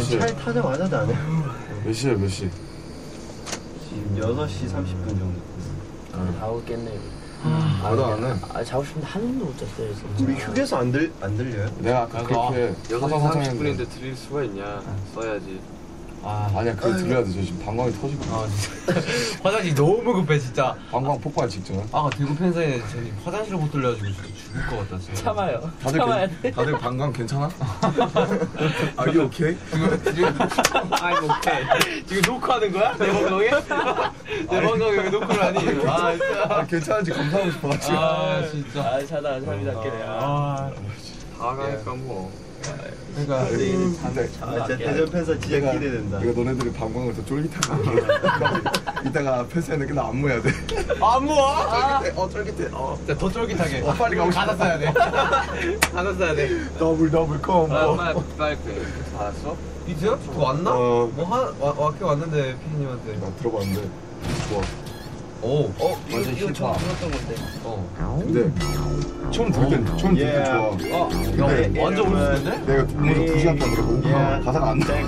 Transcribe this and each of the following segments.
차에 타자마자 나네. 몇 시야 몇 시? 지금 6시 30분 정도. 자고 깼네. 나도 안 해. 자고 싶은데 한 번도 못 잤어요 진짜. 우리 휴게소 안 들려요? 내가 아까 그렇게 6시 30분인데 드릴 수가 있냐. 써야지. 아니야 그거 들려야 돼. 저 지금 방광이 터지고. 진짜. 화장실 너무 급해 진짜. 방광 폭발 직전. 대구 팬사인회 저희 화장실을 못 돌려가지고 진짜 죽을 것 같다 진짜. 참아요. 참아야 돼. 다들 방광 괜찮아? Are you okay? 지금 아이고 오케이. 지금 녹화하는 거야? 내 방송에? 내 방송에 왜 녹화를 하니? 진짜. 괜찮은지 검사하고 싶어가지고. 진짜. 자다 잠이 낫게네. 다 가니까 뭐. 그러니까 진짜 대전 팬사 진짜 기대된다. 내가 너네들이 방광을 더 쫄깃하게 이따가 팬사인회 끝나 안무해야 돼. 안무야? 쫄깃해. 더 쫄깃하게. 빨리 가고 싶어. 가사 써야 돼. 가사 써야 돼. 더블 콤보. 빨리 알았어? 비트? 그거 왔나? 왔긴 왔는데 피디님한테. 나 들어봤는데 좋아. 오. 완전 이거 힙합. 처음 들었던 건데. 근데 처음 들을 땐 처음 들을 땐 좋아. 근데 완전 올렸는데? 내가 먼저 2시간 동안 들어보고 가사가 안 나.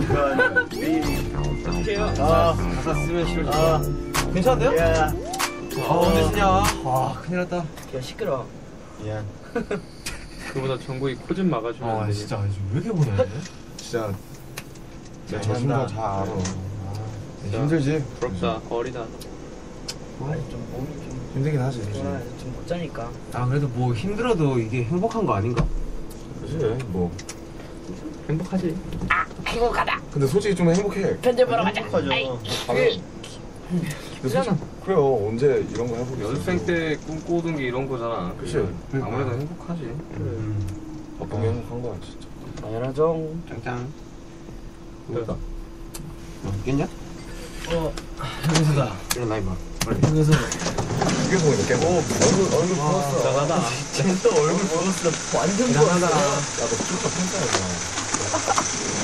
어떡해요? 가사 쓰면 싫어. 괜찮은데요? 근데 쓰냐? 와 큰일 났다. 야 시끄러. 야. 그보다 정국이 코 좀 막아주면 안 되냐. 진짜 왜 이렇게 보내? 진짜 내가 저 순간 잘 알아. 힘들지? 부럽다. 어리다. 아니 좀 몸이 좀 힘들긴 하지. 못 자니까. 그래도 뭐 힘들어도 이게 행복한 거 아닌가? 그치 뭐. 행복하지. 행복하다. 근데 솔직히 좀 행복해. 편집 보러 가자. 행복하죠. 그래요. 언제 이런 거 해보겠어. 연습생 때 꿈꾸던 게 이런 거잖아. 그치. 아무래도 행복하지. 바쁜 게 행복한 거야 진짜. 당연하죠. 짱짱. 그러다. 깼냐? 형수다. 일어나 임마. 형수. 이게 보니까 깨고 얼굴 부었어. 나가다. 쟤또 얼굴 부었어. 완전 나가다. 야너 진짜 팬싸였나.